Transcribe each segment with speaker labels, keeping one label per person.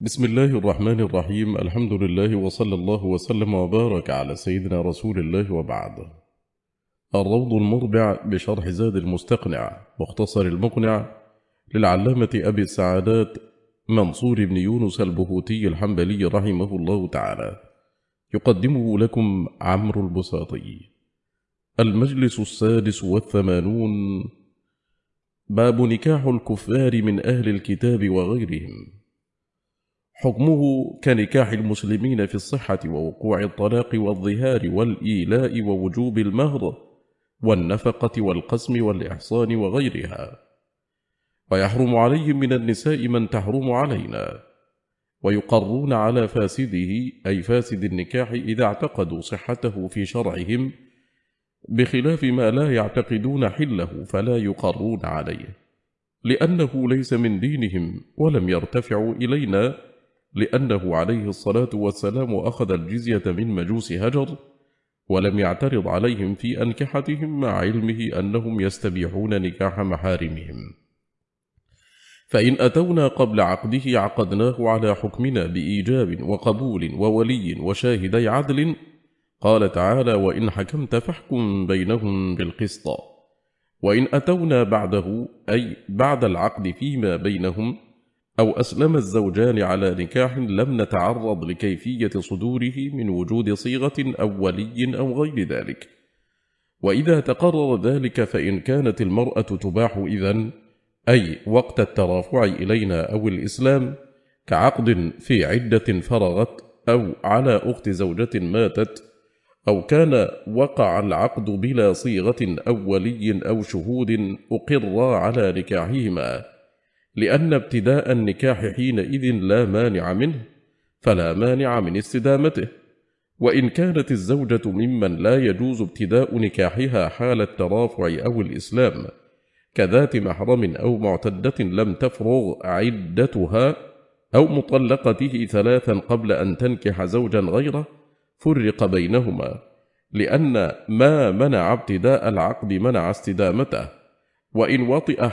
Speaker 1: بسم الله الرحمن الرحيم. الحمد لله وصلى الله وسلم وبارك على سيدنا رسول الله وبعد. الروض المربع بشرح زاد المستقنع مختصر المقنع للعلامة أبي السعادات منصور بن يونس البهوتي الحنبلي رحمه الله تعالى، يقدمه لكم عمرو البساطي. المجلس 86. باب نكاح الكفار من أهل الكتاب وغيرهم. حكمه كنكاح المسلمين في الصحة ووقوع الطلاق والظهار والإيلاء ووجوب المهر والنفقة والقسم والإحصان وغيرها. ويحرم عليهم من النساء من تحرم علينا، ويقرون على فاسده أي فاسد النكاح إذا اعتقدوا صحته في شرعهم، بخلاف ما لا يعتقدون حله فلا يقرون عليه، لأنه ليس من دينهم ولم يرتفعوا إلينا، لأنه عليه الصلاة والسلام أخذ الجزية من مجوس هجر ولم يعترض عليهم في أنكحتهم، مع علمه أنهم يستبيحون نكاح محارمهم. فإن أتونا قبل عقده عقدناه على حكمنا بإيجاب وقبول وولي وشاهدي عدل. قال تعالى: وإن حكمت فاحكم بينهم بالقسط. وإن أتونا بعده أي بعد العقد فيما بينهم، أو أسلم الزوجان على نكاح لم نتعرض لكيفية صدوره من وجود صيغة أو ولي أو غير ذلك. وإذا تقرر ذلك فإن كانت المرأة تباح إذن، أي وقت الترافع إلينا أو الإسلام، كعقد في عدة فرغت، أو على أخت زوجة ماتت، أو كان وقع العقد بلا صيغة أو ولي أو شهود أقر على نكاحهما، لأن ابتداء النكاح حينئذ لا مانع منه، فلا مانع من استدامته. وإن كانت الزوجة ممن لا يجوز ابتداء نكاحها حال الترافع أو الإسلام، كذات محرم أو معتدة لم تفرغ عدتها، أو مطلقته 3 قبل أن تنكح زوجا غيره، فرق بينهما، لأن ما منع ابتداء العقد منع استدامته. وإن وطئ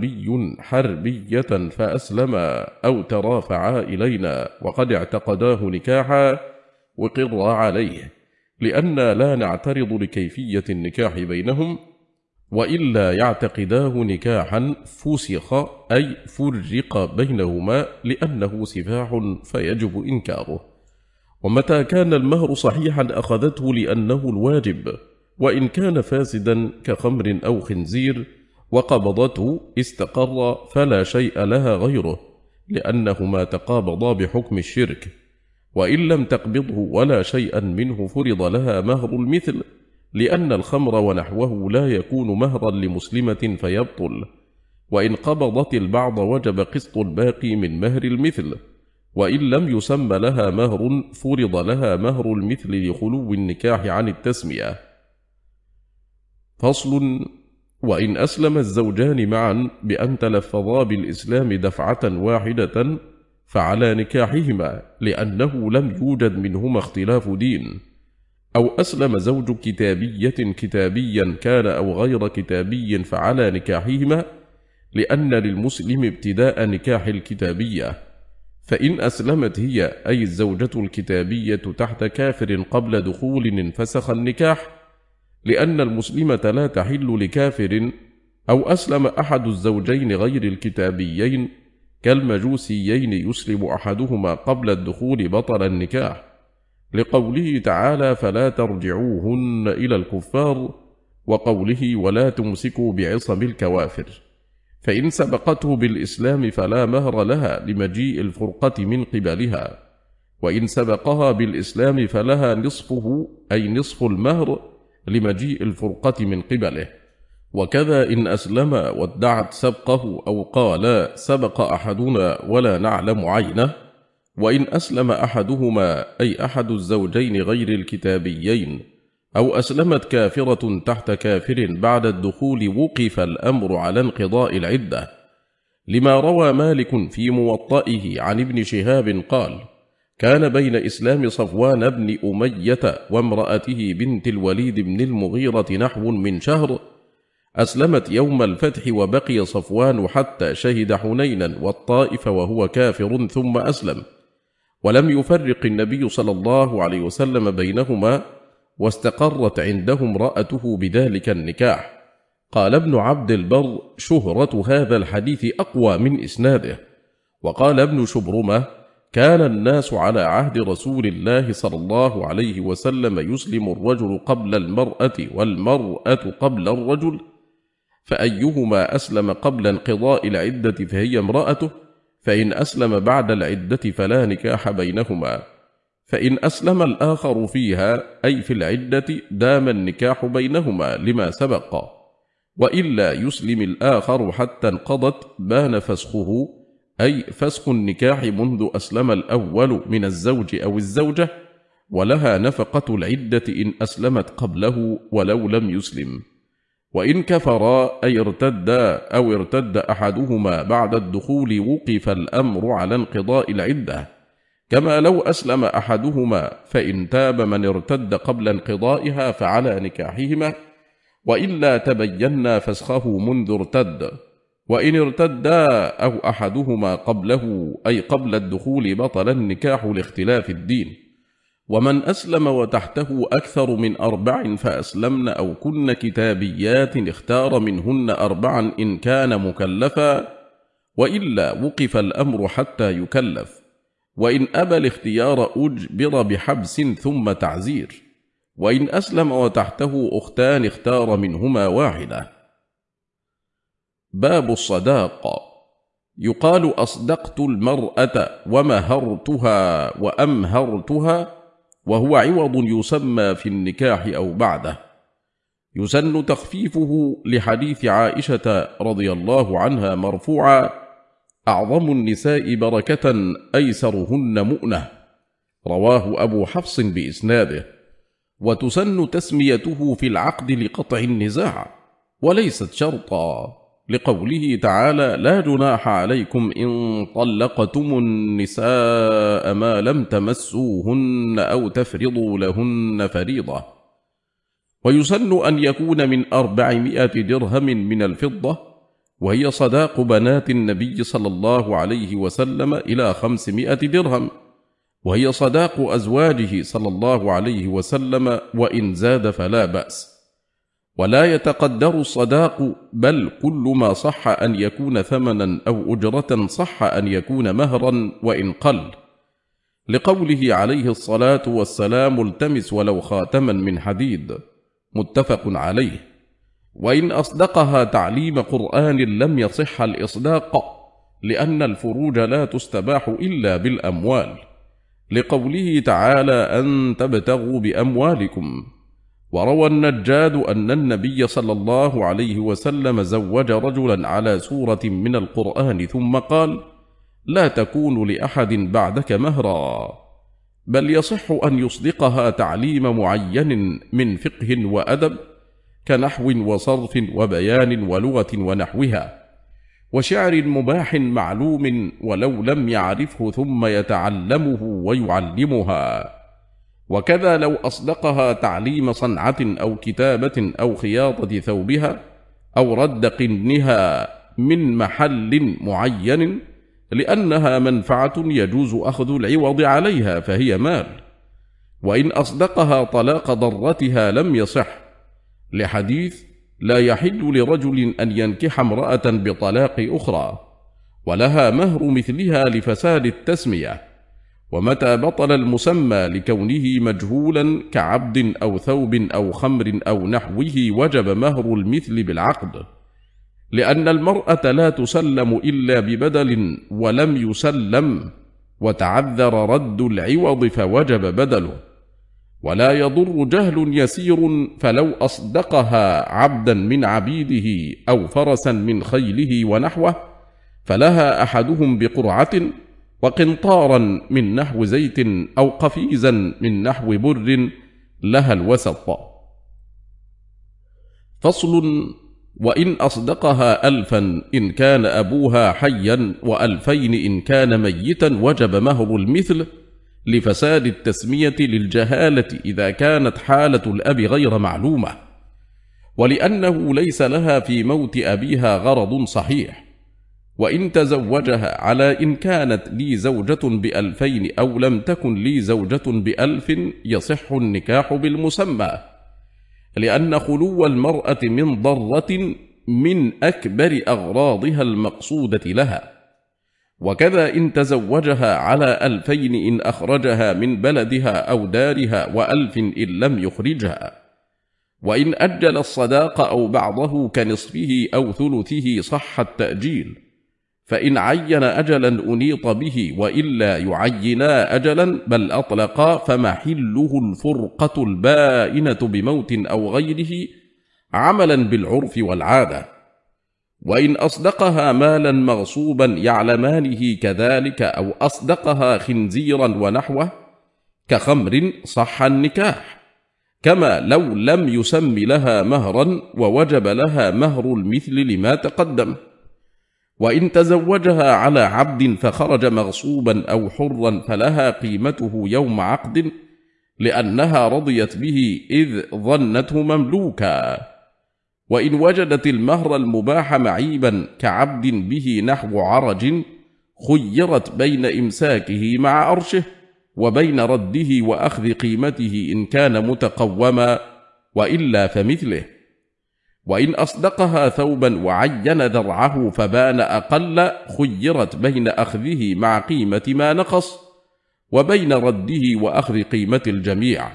Speaker 1: حربية فأسلما أو ترافعا إلينا وقد اعتقداه نكاحا، وقر عليه، لأننا لا نعترض لكيفية النكاح بينهم، وإلا يعتقداه نكاحا فسخ أي فرق بينهما، لأنه سفاح فيجب إنكاره. ومتى كان المهر صحيحا أخذته لأنه الواجب، وإن كان فاسدا كخمر أو خنزير وقبضته استقر فلا شيء لها غيره، لأنهما تقابضا بحكم الشرك. وإن لم تقبضه ولا شيئا منه فرض لها مهر المثل، لأن الخمر ونحوه لا يكون مهرا لمسلمة فيبطل. وإن قبضت البعض وجب قسط الباقي من مهر المثل. وإن لم يسمى لها مهر فرض لها مهر المثل لخلو النكاح عن التسمية. فصل: وإن أسلم الزوجان معا بأن تلفظا بالإسلام دفعة واحدة فعلى نكاحهما، لأنه لم يوجد منهما اختلاف دين. أو أسلم زوج كتابيا كان أو غير كتابي فعلى نكاحهما، لأن للمسلم ابتداء نكاح الكتابية. فإن أسلمت هي أي الزوجة الكتابية تحت كافر قبل دخول انفسخ النكاح، لأن المسلمة لا تحل لكافر. أو أسلم أحد الزوجين غير الكتابيين كالمجوسيين يسلم أحدهما قبل الدخول بطل النكاح، لقوله تعالى: فلا ترجعوهن إلى الكفار، وقوله: ولا تمسكوا بعصم الكوافر. فإن سبقته بالإسلام فلا مهر لها لمجيء الفرقة من قبلها، وإن سبقها بالإسلام فلها نصفه أي نصف المهر لمجيء الفرقة من قبله. وكذا إن أسلم وادعت سبقه، أو قال سبق أحدنا ولا نعلم عينه. وإن أسلم أحدهما أي أحد الزوجين غير الكتابيين، أو أسلمت كافرة تحت كافر بعد الدخول، وقف الأمر على انقضاء العدة، لما روى مالك في موطئه عن ابن شهاب قال: كان بين إسلام صفوان بن أمية وامرأته بنت الوليد بن المغيرة نحو من شهر، أسلمت يوم الفتح، وبقي صفوان حتى شهد حنينا والطائف وهو كافر ثم أسلم، ولم يفرق النبي صلى الله عليه وسلم بينهما، واستقرت عنده امرأته بذلك النكاح. قال ابن عبد البر: شهرة هذا الحديث أقوى من إسناده. وقال ابن شبرمة: كان الناس على عهد رسول الله صلى الله عليه وسلم يسلم الرجل قبل المرأة والمرأة قبل الرجل، فأيهما أسلم قبل انقضاء العدة فهي امرأته، فإن أسلم بعد العدة فلا نكاح بينهما، فإن أسلم الآخر فيها أي في العدة دام النكاح بينهما لما سبق، وإلا يسلم الآخر حتى انقضت بان فسخه، أي فسخ النكاح منذ أسلم الأول من الزوج أو الزوجة، ولها نفقة العدة إن أسلمت قبله ولو لم يسلم. وإن كفرا أي ارتدا أو ارتد أحدهما بعد الدخول وقف الأمر على انقضاء العدة، كما لو أسلم أحدهما فإن تاب من ارتد قبل انقضائها فعلى نكاحهما، وإلا تبينا فسخه منذ ارتد. وإن ارتدا أو أحدهما قبله أي قبل الدخول بطل النكاح لاختلاف الدين. ومن أسلم وتحته أكثر من 4 فأسلمن أو كن كتابيات اختار منهن 4 إن كان مكلفا، وإلا وقف الأمر حتى يكلف. وإن أبى الاختيار أجبر بحبس ثم تعزير. وإن أسلم وتحته أختان اختار منهما واحدة. باب الصداق. يقال أصدقت المرأة ومهرتها وأمهرتها، وهو عوض يسمى في النكاح أو بعده. يسن تخفيفه لحديث عائشة رضي الله عنها مرفوعا: أعظم النساء بركة أيسرهن مؤنة، رواه أبو حفص بإسناده. وتسن تسميته في العقد لقطع النزاع، وليست شرطا، لقوله تعالى: لا جناح عليكم إن طلقتم النساء ما لم تمسوهن أو تفرضوا لهن فريضة. ويسن أن يكون من 400 درهم من الفضة، وهي صداق بنات النبي صلى الله عليه وسلم، إلى 500 درهم، وهي صداق أزواجه صلى الله عليه وسلم، وإن زاد فلا بأس. ولا يتقدر الصداق، بل كل ما صح أن يكون ثمنا أو أجرة صح أن يكون مهرا وإن قل، لقوله عليه الصلاة والسلام: التمس ولو خاتما من حديد، متفق عليه. وإن أصدقها تعليم قرآن لم يصح الإصداق، لأن الفروج لا تستباح إلا بالأموال، لقوله تعالى: أن تبتغوا بأموالكم. وروى النجاد أن النبي صلى الله عليه وسلم زوج رجلا على سورة من القرآن ثم قال: لا تكون لأحد بعدك مهرا، بل يصح أن يصدقها تعليم معين من فقه وأدب، كنحو وصرف وبيان ولغة ونحوها، وشعر مباح معلوم ولو لم يعرفه ثم يتعلمه ويعلمها. وكذا لو أصدقها تعليم صنعة أو كتابة أو خياطة ثوبها أو رد قنها من محل معين، لأنها منفعة يجوز أخذ العوض عليها فهي مال. وإن أصدقها طلاق ضرتها لم يصح، لحديث: لا يحل لرجل أن ينكح امرأة بطلاق أخرى، ولها مهر مثلها لفساد التسمية. ومتى بطل المسمى لكونه مجهولا كعبد أو ثوب أو خمر أو نحوه وجب مهر المثل بالعقد، لأن المرأة لا تسلم إلا ببدل ولم يسلم، وتعذر رد العوض فوجب بدله. ولا يضر جهل يسير، فلو أصدقها عبدا من عبيده أو فرسا من خيله ونحوه، فلها أحدهم بقرعة، وقنطارا من نحو زيت أو قفيزا من نحو بر لها الوسط. فصل: وإن أصدقها 1000 إن كان أبوها حيا و2000 إن كان ميتا وجب مهر المثل، لفساد التسمية للجهالة إذا كانت حالة الأب غير معلومة، ولأنه ليس لها في موت أبيها غرض صحيح، وإن تزوجها على إن كانت لي زوجة ب2000 أو لم تكن لي زوجة ب1000 يصح النكاح بالمسمى، لأن خلو المرأة من ضرة من أكبر أغراضها المقصودة لها. وكذا إن تزوجها على 2000 إن أخرجها من بلدها أو دارها، و1000 إن لم يخرجها. وإن أجل الصداق أو بعضه كنصفه أو ثلثه صح التأجيل، فإن عين أجلا أنيط به، وإلا يعينا أجلا بل أطلقا، فمحله الفرقة البائنة بموت أو غيره عملا بالعرف والعادة. وإن أصدقها مالا مغصوبا يعلمانه كذلك، أو أصدقها خنزيرا ونحوه كخمر، صح النكاح، كما لو لم يسم لها مهرا ووجب لها مهر المثل لما تقدم. وإن تزوجها على عبد فخرج مغصوبا أو حرا فلها قيمته يوم عقد، لأنها رضيت به إذ ظنته مملوكا. وإن وجدت المهر المباح معيبا كعبد به نحو عرج، خيرت بين إمساكه مع عرشه وبين رده وأخذ قيمته إن كان متقوما، وإلا فمثله. وإن أصدقها ثوبا وعين درعه فبان أقل، خيرت بين أخذه مع قيمة ما نقص وبين رده وأخذ قيمة الجميع.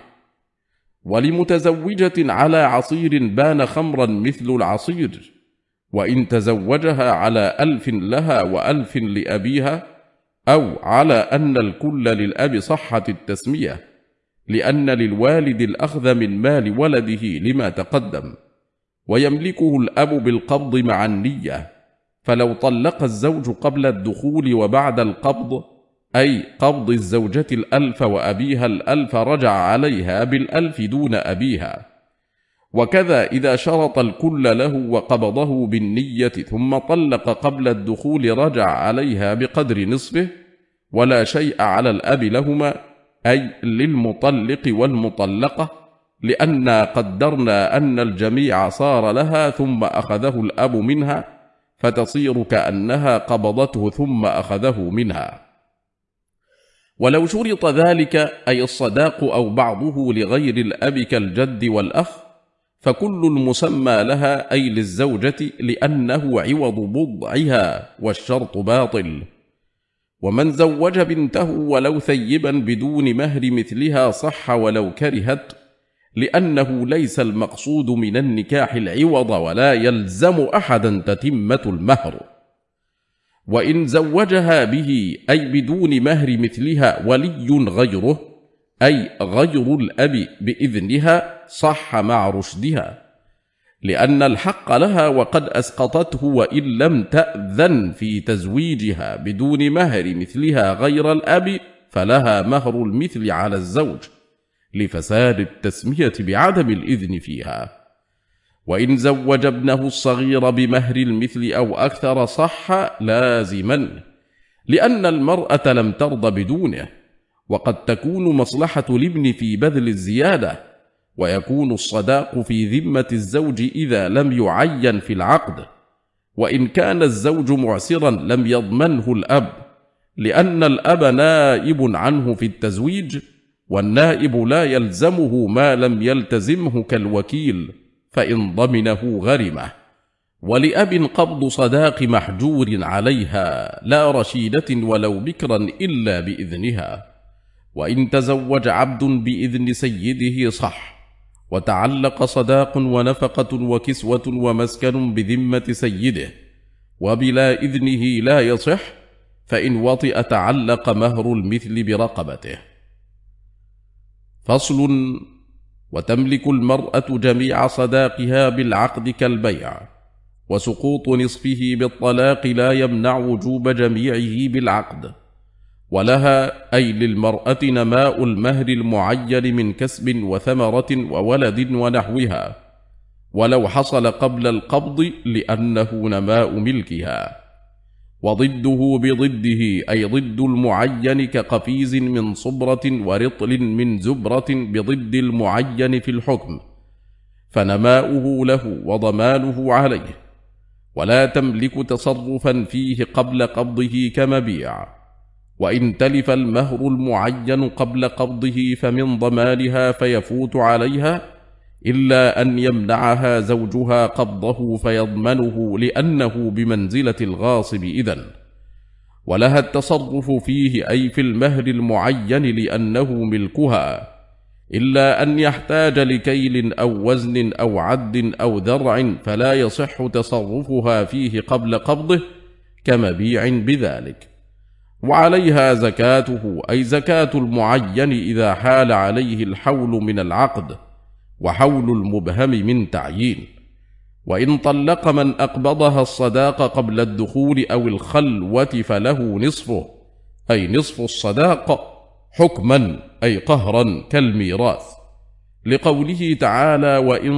Speaker 1: ولمتزوجة على عصير بان خمرا مثل العصير، وإن تزوجها على 1000 لها و1000 لأبيها، أو على أن الكل للأب صحت التسمية، لأن للوالد الأخذ من مال ولده لما تقدم، ويملكه الأب بالقبض مع النية. فلو طلق الزوج قبل الدخول وبعد القبض، أي قبض الزوجة 1000 وأبيها 1000، رجع عليها بال1000 دون أبيها. وكذا إذا شرط الكل له وقبضه بالنية ثم طلق قبل الدخول، رجع عليها بقدر نصفه، ولا شيء على الأب لهما، أي للمطلق والمطلقة، لأننا قدرنا أن الجميع صار لها ثم أخذه الأب منها، فتصير كأنها قبضته ثم أخذه منها. ولو شرط ذلك، أي الصداق أو بعضه لغير الأب كالجد والأخ، فكل المسمى لها أي للزوجة، لأنه عوض بضعها، والشرط باطل. ومن زوج بنته ولو ثيبا بدون مهر مثلها صح ولو كرهت، لأنه ليس المقصود من النكاح العوض، ولا يلزم أحدا تتمة المهر. وإن زوجها به أي بدون مهر مثلها ولي غيره، أي غير الأب بإذنها، صح مع رشدها، لأن الحق لها وقد أسقطته، وإن لم تأذن في تزويجها بدون مهر مثلها غير الأب، فلها مهر المثل على الزوج، لفساد التسمية بعدم الإذن فيها. وإن زوج ابنه الصغير بمهر المثل أو أكثر صح لازما، لأن المرأة لم ترض بدونه، وقد تكون مصلحة الابن في بذل الزيادة، ويكون الصداق في ذمة الزوج إذا لم يعين في العقد. وإن كان الزوج معسرا لم يضمنه الأب، لأن الأب نائب عنه في التزويج، والنائب لا يلزمه ما لم يلتزمه كالوكيل، فإن ضمنه غرمه. ولأب قبض صداق محجور عليها، لا رشيدة ولو بكرا إلا بإذنها. وإن تزوج عبد بإذن سيده صح، وتعلق صداق ونفقة وكسوة ومسكن بذمة سيده، وبلا إذنه لا يصح، فإن وطئ تعلق مهر المثل برقبته. فصل: وتملك المرأة جميع صداقها بالعقد كالبيع، وسقوط نصفه بالطلاق لا يمنع وجوب جميعه بالعقد. ولها أي للمرأة نماء المهر المعين من كسب وثمرة وولد ونحوها، ولو حصل قبل القبض، لأنه نماء ملكها. وضده بضده، أي ضد المعين كقفيز من صبرة ورطل من زبرة، بضد المعين في الحكم، فنماؤه له وضمانه عليه. ولا تملك تصرفا فيه قبل قبضه كمبيع. وإن تلف المهر المعين قبل قبضه فمن ضمانها فيفوت عليها، إلا أن يمنعها زوجها قبضه فيضمنه، لأنه بمنزلة الغاصب إذن، ولها التصرف فيه أي في المهر المعين لأنه ملكها، إلا أن يحتاج لكيل أو وزن أو عد أو ذرع، فلا يصح تصرفها فيه قبل قبضه كمبيع بذلك. وعليها زكاته، أي زكاة المعين إذا حال عليه الحول من العقد، وحول المبهم من تعيين. وإن طلق من أقبضها الصداق قبل الدخول أو الخلوة فله نصفه، أي نصف الصداق حكما أي قهرا كالميراث، لقوله تعالى: وإن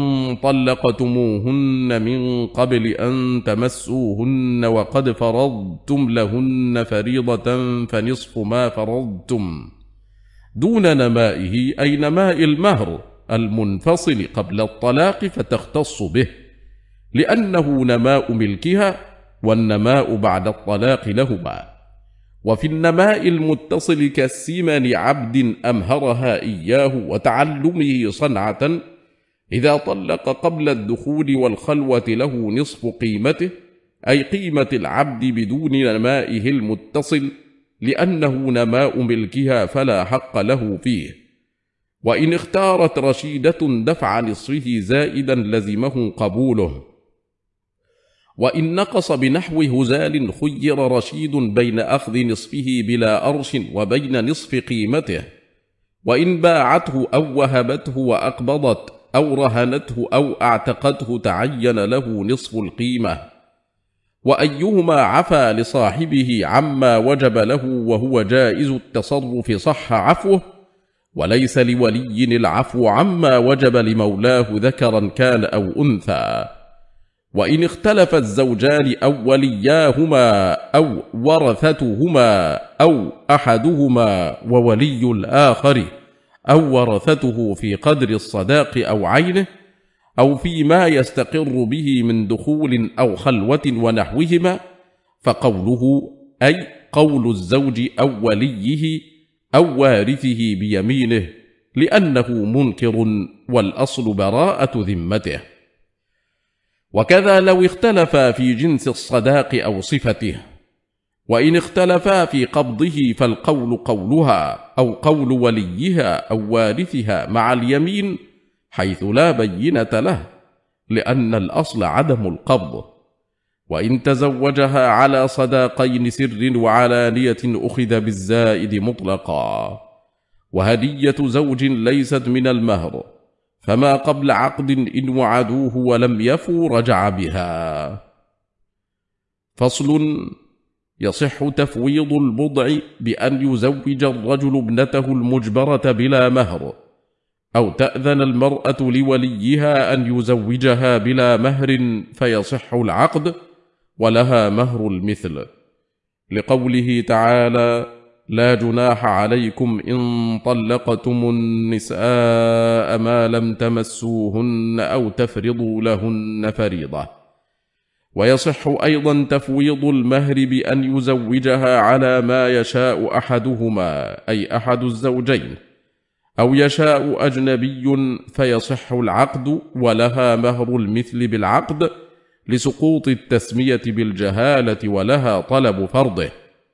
Speaker 1: طلقتموهن من قبل أن تمسوهن وقد فرضتم لهن فريضة فنصف ما فرضتم، دون نمائه أي نماء المهر المنفصل قبل الطلاق، فتختص به لأنه نماء ملكها، والنماء بعد الطلاق لهما. وفي النماء المتصل كالسمن عبد أمهرها إياه وتعلمه صنعة، إذا طلق قبل الدخول والخلوة له نصف قيمته، أي قيمة العبد بدون نمائه المتصل، لأنه نماء ملكها فلا حق له فيه. وإن اختارت رشيدة دفع نصفه زائدا لزمه قبوله. وإن نقص بنحو هزال خير رشيد بين أخذ نصفه بلا أرش وبين نصف قيمته. وإن باعته أو وهبته وأقبضت أو رهنته أو اعتقته تعين له نصف القيمة. وأيهما عفا لصاحبه عما وجب له وهو جائز التصرف صح عفوه، وليس لولي العفو عما وجب لمولاه ذكرا كان أو أنثى. وإن اختلف الزوجان أو ولياهما أو ورثتهما أو أحدهما وولي الآخر أو ورثته في قدر الصداق أو عينه، أو فيما يستقر به من دخول أو خلوة ونحوهما، فقوله أي قول الزوج أو وليه أو وارثه بيمينه، لأنه منكر والأصل براءة ذمته. وكذا لو اختلفا في جنس الصداق أو صفته. وإن اختلفا في قبضه فالقول قولها أو قول وليها أو وارثها مع اليمين، حيث لا بينة له، لأن الأصل عدم القبض. وإن تزوجها على صداقين سر وعلانية أخذ بالزائد مطلقا. وهدية زوج ليست من المهر، فما قبل عقد إن وعدوه ولم يفوا رجع بها. فصل: يصح تفويض البضع بأن يزوج الرجل ابنته المجبرة بلا مهر، أو تأذن المرأة لوليها أن يزوجها بلا مهر فيصح العقد، ولها مهر المثل، لقوله تعالى: لا جناح عليكم إن طلقتم النساء ما لم تمسوهن أو تفرضوا لهن فريضة. ويصح أيضا تفويض المهر بأن يزوجها على ما يشاء أحدهما، أي أحد الزوجين، أو يشاء أجنبي فيصح العقد، ولها مهر المثل بالعقد، لسقوط التسمية بالجهالة، ولها طلب فرضه.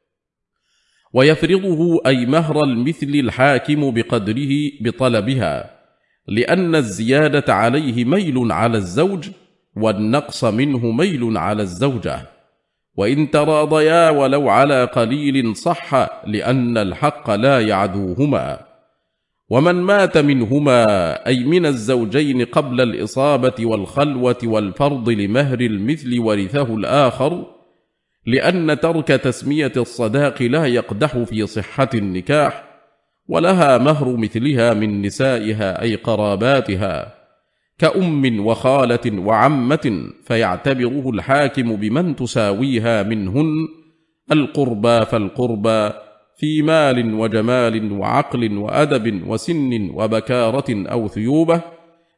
Speaker 1: ويفرضه أي مهر المثل الحاكم بقدره بطلبها، لأن الزيادة عليه ميل على الزوج، والنقص منه ميل على الزوجة. وإن تراضيا ولو على قليل صح، لأن الحق لا يعدوهما. ومن مات منهما أي من الزوجين قبل الإصابة والخلوة والفرض لمهر المثل ورثه الآخر، لأن ترك تسمية الصداق لا يقدح في صحة النكاح، ولها مهر مثلها من نسائها أي قراباتها، كأم وخالة وعمة، فيعتبره الحاكم بمن تساويها منهن القربى فالقربى في مال وجمال وعقل وأدب وسن وبكارة أو ثيوبة،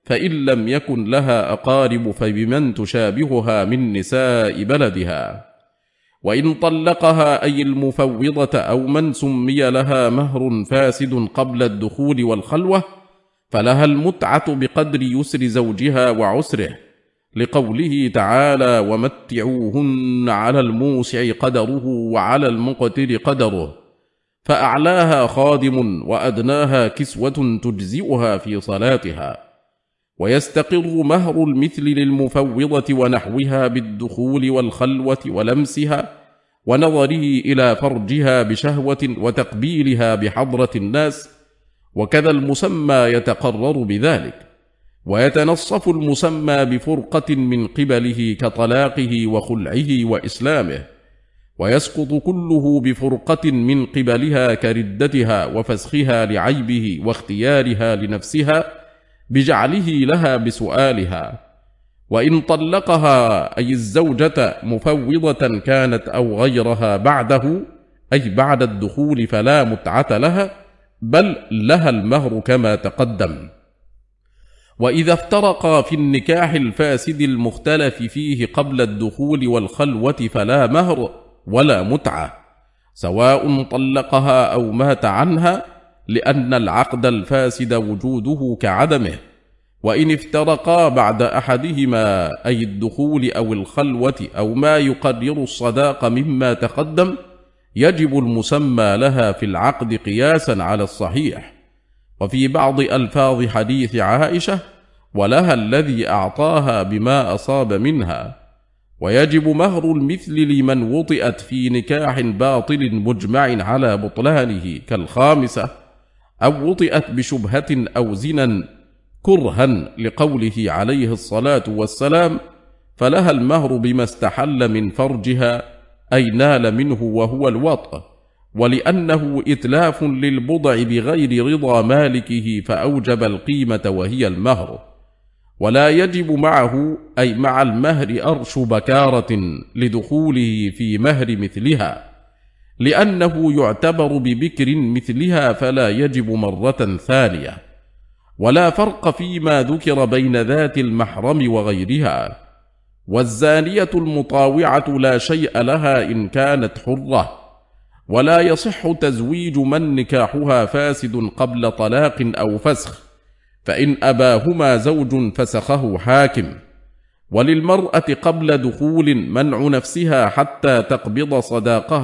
Speaker 1: فإن لم يكن لها أقارب فبمن تشابهها من نساء بلدها. وإن طلقها أي المفوضة أو من سمي لها مهر فاسد قبل الدخول والخلوة فلها المتعة بقدر يسر زوجها وعسره، لقوله تعالى: ومتعوهن على الموسع قدره وعلى المقتر قدره، فأعلاها خادم وأدناها كسوة تجزئها في صلاتها. ويستقر مهر المثل للمفوضة ونحوها بالدخول والخلوة ولمسها ونظره إلى فرجها بشهوة وتقبيلها بحضرة الناس، وكذا المسمى يتقرر بذلك. ويتنصف المسمى بفرقة من قبله كطلاقه وخلعه وإسلامه، ويسقط كله بفرقة من قبلها كردتها وفسخها لعيبه واختيارها لنفسها بجعله لها بسؤالها. وإن طلقها أي الزوجة مفوضة كانت أو غيرها بعده أي بعد الدخول فلا متعة لها، بل لها المهر كما تقدم. وإذا افترقا في النكاح الفاسد المختلف فيه قبل الدخول والخلوة فلا مهر ولا متعة، سواء طلقها أو مات عنها، لأن العقد الفاسد وجوده كعدمه. وإن افترقا بعد أحدهما أي الدخول أو الخلوة أو ما يقرر الصداق مما تقدم يجب المسمى لها في العقد قياسا على الصحيح. وفي بعض ألفاظ حديث عائشة: ولها الذي أعطاها بما أصاب منها. ويجب مهر المثل لمن وطئت في نكاح باطل مجمع على بطلانه كالخامسة، أو وطئت بشبهة أو زنا كرها، لقوله عليه الصلاة والسلام: فلها المهر بما استحل من فرجها، أي نال منه وهو الوطء، ولأنه إتلاف للبضع بغير رضا مالكه فأوجب القيمة وهي المهر. ولا يجب معه أي مع المهر أرش بكارة لدخوله في مهر مثلها، لأنه يعتبر ببكر مثلها فلا يجب مرة ثانية. ولا فرق فيما ذكر بين ذات المحرم وغيرها. والزانية المطاوعة لا شيء لها إن كانت حرة، ولا يصح تزويج من نكاحها فاسد قبل طلاق أو فسخ، فإن أباهما زوج فسخه حاكم. وللمرأة قبل دخول منع نفسها حتى تقبض صداقها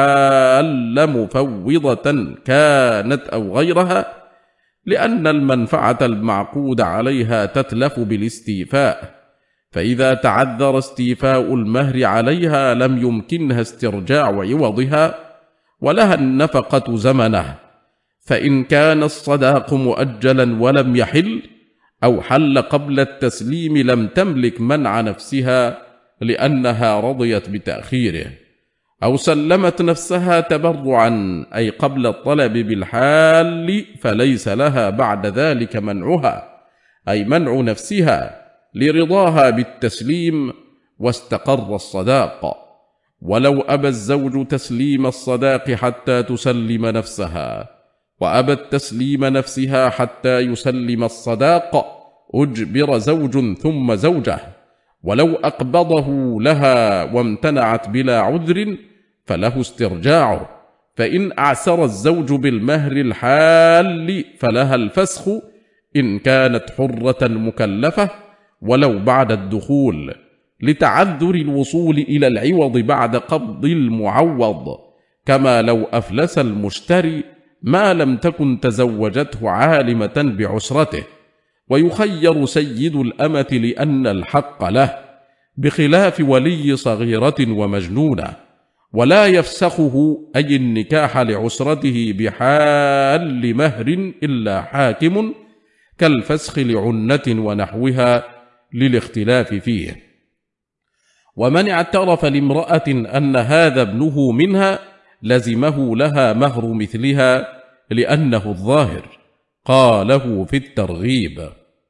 Speaker 1: الحال مفوضة كانت أو غيرها، لأن المنفعة المعقود عليها تتلف بالاستيفاء، فإذا تعذر استيفاء المهر عليها لم يمكنها استرجاع عوضها، ولها النفقة زمنه. فإن كان الصداق مؤجلا ولم يحل أو حل قبل التسليم لم تملك منع نفسها لأنها رضيت بتأخيره، أو سلمت نفسها تبرعا أي قبل الطلب بالحال، فليس لها بعد ذلك منعها أي منع نفسها لرضاها بالتسليم واستقر الصداق. ولو أبى الزوج تسليم الصداق حتى تسلم نفسها وأبت تسليم نفسها حتى يسلم الصداق أجبر زوج ثم زوجة، ولو أقبضه لها وامتنعت بلا عذر فله استرجاعه. فإن أعسر الزوج بالمهر الحال فلها الفسخ إن كانت حرة مكلفة ولو بعد الدخول، لتعذر الوصول إلى العوض بعد قبض المعوض، كما لو أفلس المشتري ما لم تكن تزوجته عالمة بعسرته. ويخير سيد الأمة لأن الحق له، بخلاف ولي صغيرة ومجنونة، ولا يفسخه أي النكاح لعسرته بحال مهر إلا حاكم، كالفسخ لعنة ونحوها للاختلاف فيه. ومن اعترف لامرأة أن هذا ابنه منها لزمه لها مهر مثلها لأنه الظاهر، قاله في الترغيب.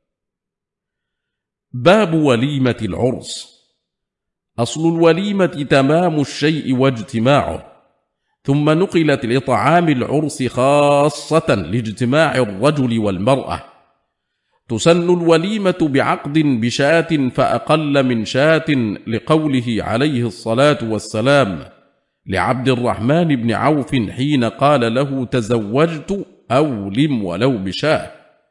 Speaker 1: باب وليمة العرس. أصل الوليمة تمام الشيء واجتماعه، ثم نقلت لطعام العرس خاصة لاجتماع الرجل والمرأة. تسن الوليمة بعقد بشاة فأقل من شاة، لقوله عليه الصلاة والسلام لعبد الرحمن بن عوف حين قال له: تزوجت أولم ولو بشاة.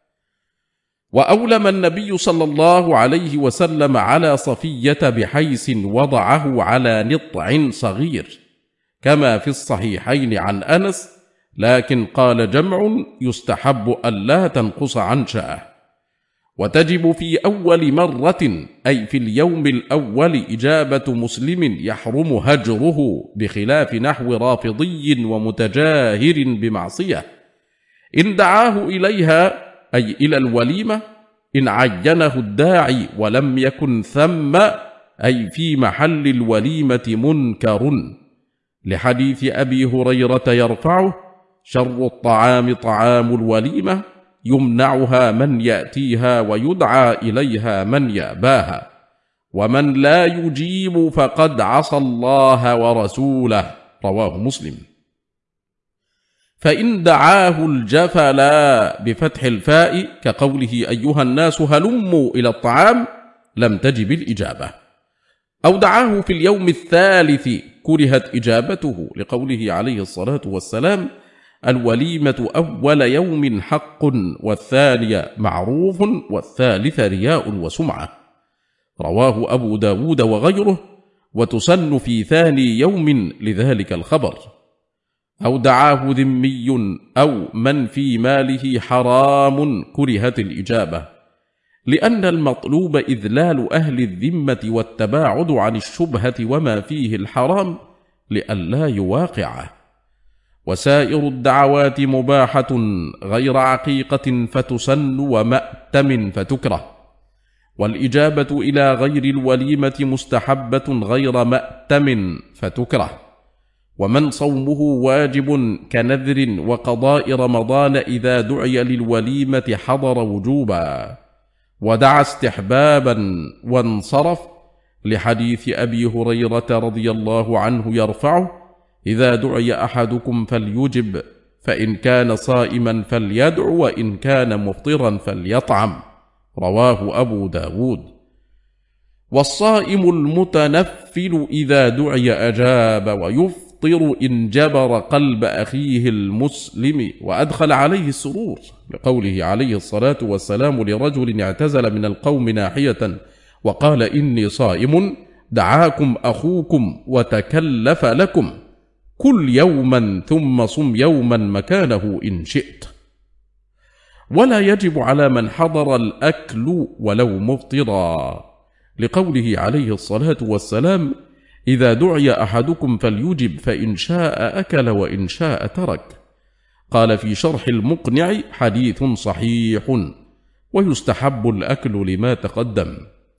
Speaker 1: وأولم النبي صلى الله عليه وسلم على صفية بحيث وضعه على نطع صغير، كما في الصحيحين عن أنس، لكن قال جمع: يستحب ألا تنقص عن شاة. وتجب في أول مرة، أي في اليوم الأول، إجابة مسلم يحرم هجره، بخلاف نحو رافضي ومتجاهر بمعصية. إن دعاه إليها، أي إلى الوليمة، إن عينه الداعي ولم يكن ثم، أي في محل الوليمة، منكر، لحديث أبي هريرة يرفعه: شر الطعام طعام الوليمة، يمنعها من يأتيها ويدعى إليها من يأباها، ومن لا يجيب فقد عصى الله ورسوله. رواه مسلم. فإن دعاه الجفلا بفتح الفاء، كقوله: أيها الناس هلموا إلى الطعام، لم تجب الإجابة. أو دعاه في اليوم الثالث، كرهت إجابته، لقوله عليه الصلاة والسلام: الوليمة أول يوم حق، والثاني معروف، والثالث رياء وسمعة. رواه أبو داود وغيره. وتسن في ثاني يوم لذلك الخبر. أو دعاه ذمي أو من في ماله حرام، كرهت الإجابة، لأن المطلوب إذلال أهل الذمة والتباعد عن الشبهة وما فيه الحرام، لئلا يواقعه. وسائر الدعوات مباحة غير عقيقة فتسن، ومأتم فتكره. والإجابة إلى غير الوليمة مستحبة غير مأتم فتكره. ومن صومه واجب كنذر وقضاء رمضان إذا دعي للوليمة حضر وجوبا، ودعا استحبابا وانصرف، لحديث أبي هريرة رضي الله عنه يرفعه: إذا دعي أحدكم فليجب، فإن كان صائما فليدع، وإن كان مفطرا فليطعم. رواه أبو داود. والصائم المتنفل إذا دعي أجاب، ويفطر إن جبر قلب أخيه المسلم وأدخل عليه السرور، لقوله عليه الصلاة والسلام لرجل اعتزل من القوم ناحية وقال: إني صائم، دعاكم أخوكم وتكلف لكم، كل يوما ثم صم يوما مكانه إن شئت. ولا يجب على من حضر الأكل ولو مفطرا، لقوله عليه الصلاة والسلام: إذا دعي أحدكم فليجب، فإن شاء أكل وإن شاء ترك. قال في شرح المقنع: حديث صحيح، ويستحب الأكل لما تقدم.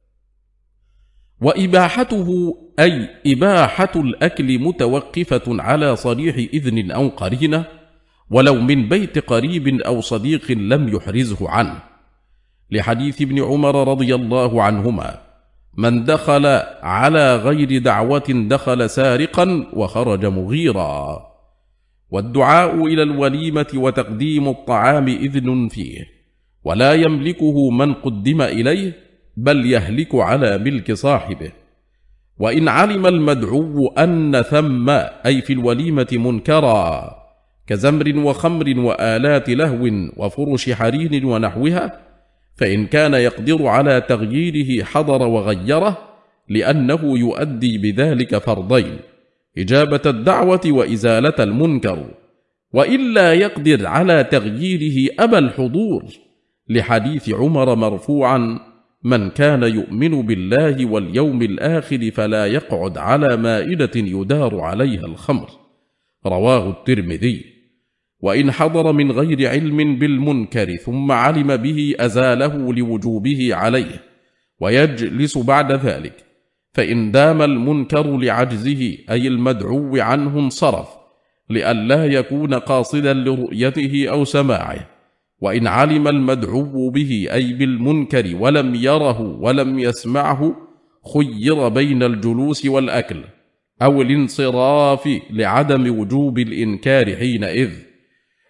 Speaker 1: وإباحته، أي إباحة الأكل، متوقفة على صريح إذن أو قرينة، ولو من بيت قريب أو صديق لم يحرزه عنه، لحديث ابن عمر رضي الله عنهما: من دخل على غير دعوة دخل سارقا وخرج مغيرا. والدعاء إلى الوليمة وتقديم الطعام إذن فيه، ولا يملكه من قدم إليه، بل يهلك على ملك صاحبه. وإن علم المدعو أن ثم، أي في الوليمة، منكرا كزمر وخمر وآلات لهو وفرش حرير ونحوها، فإن كان يقدر على تغييره حضر وغيره، لأنه يؤدي بذلك فرضين: إجابة الدعوة وإزالة المنكر. وإلا يقدر على تغييره أبى الحضور، لحديث عمر مرفوعا: من كان يؤمن بالله واليوم الآخر فلا يقعد على مائدة يدار عليها الخمر. رواه الترمذي. وإن حضر من غير علم بالمنكر ثم علم به أزاله لوجوبه عليه، ويجلس بعد ذلك، فإن دام المنكر لعجزه، أي المدعو عنه، انصرف، لئلا يكون قاصدا لرؤيته أو سماعه. وإن علم المدعو به، أي بالمنكر، ولم يره ولم يسمعه، خير بين الجلوس والأكل أو الانصراف لعدم وجوب الإنكار حينئذ.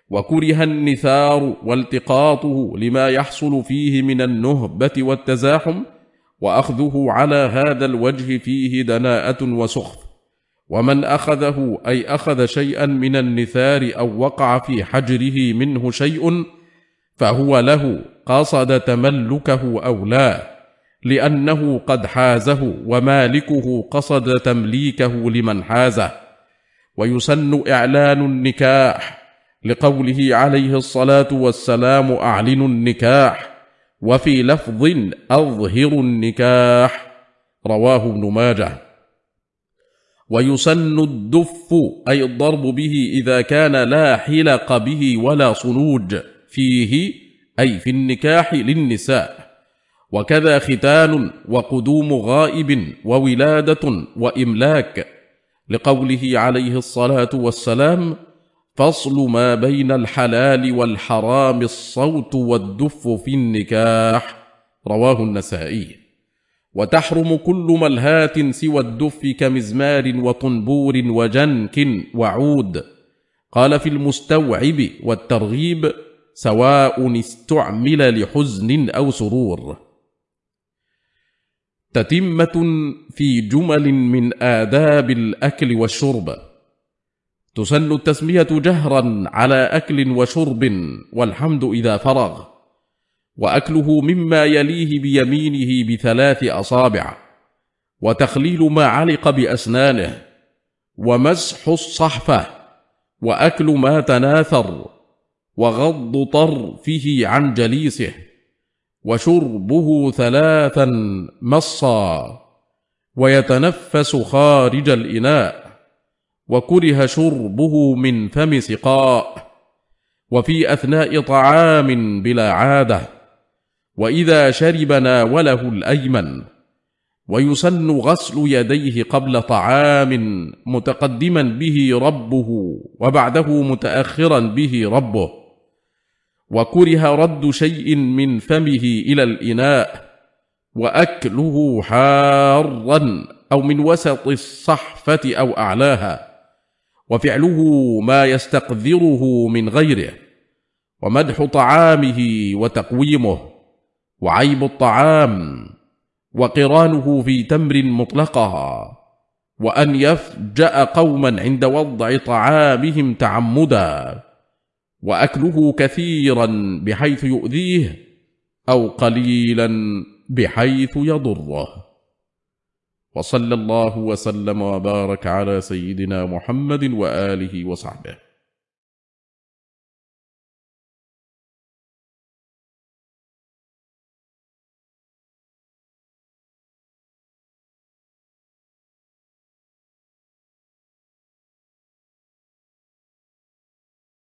Speaker 1: وكره النثار والتقاطه لما يحصل فيه من النهبة والتزاحم، وأخذه على هذا الوجه فيه دناءة وسخف. ومن أخذه أي أخذ شيئا من النثار أو وقع في حجره منه شيء فهو له قصد تملكه أو لا، لأنه قد حازه ومالكه قصد تمليكه لمن حازه. ويسن إعلان النكاح لقوله عليه الصلاة والسلام: أعلنوا النكاح، وفي لفظ: أظهروا النكاح، رواه ابن ماجه. ويسن الدف أي الضرب به إذا كان لا حلق به ولا صنوج فيه أي في النكاح للنساء، وكذا ختان وقدوم غائب وولادة وإملاك، لقوله عليه الصلاة والسلام: فصل ما بين الحلال والحرام الصوت والدف في النكاح، رواه النسائي. وتحرم كل ملهاة سوى الدف كمزمار وطنبور وجنك وعود. قال في المستوعب والترغيب: سواء استعمل لحزن أو سرور. تتمة في جمل من آداب الأكل والشرب. تسن التسمية جهرا على أكل وشرب، والحمد إذا فرغ، وأكله مما يليه بيمينه ب3 أصابع، وتخليل ما علق بأسنانه، ومسح الصحفة، وأكل ما تناثر، وغض طرفه عن جليسه، وشربه 3 مصا، ويتنفس خارج الإناء، وكره شربه من فم سقاء، وفي أثناء طعام بلا عادة، وإذا شرب ناوله الأيمن. ويسن غسل يديه قبل طعام متقدما به ربه، وبعده متأخرا به ربه. وكره رد شيء من فمه إلى الإناء، وأكله حارا أو من وسط الصحفة أو أعلاها، وفعله ما يستقذره من غيره، ومدح طعامه وتقويمه، وعيب الطعام، وقرانه في تمر مطلقها، وأن يفجأ قوما عند وضع طعامهم تعمدا، وأكله كثيرا بحيث يؤذيه أو قليلا بحيث يضره. وصلى الله وسلم وبارك على سيدنا محمد وآله وصحبه.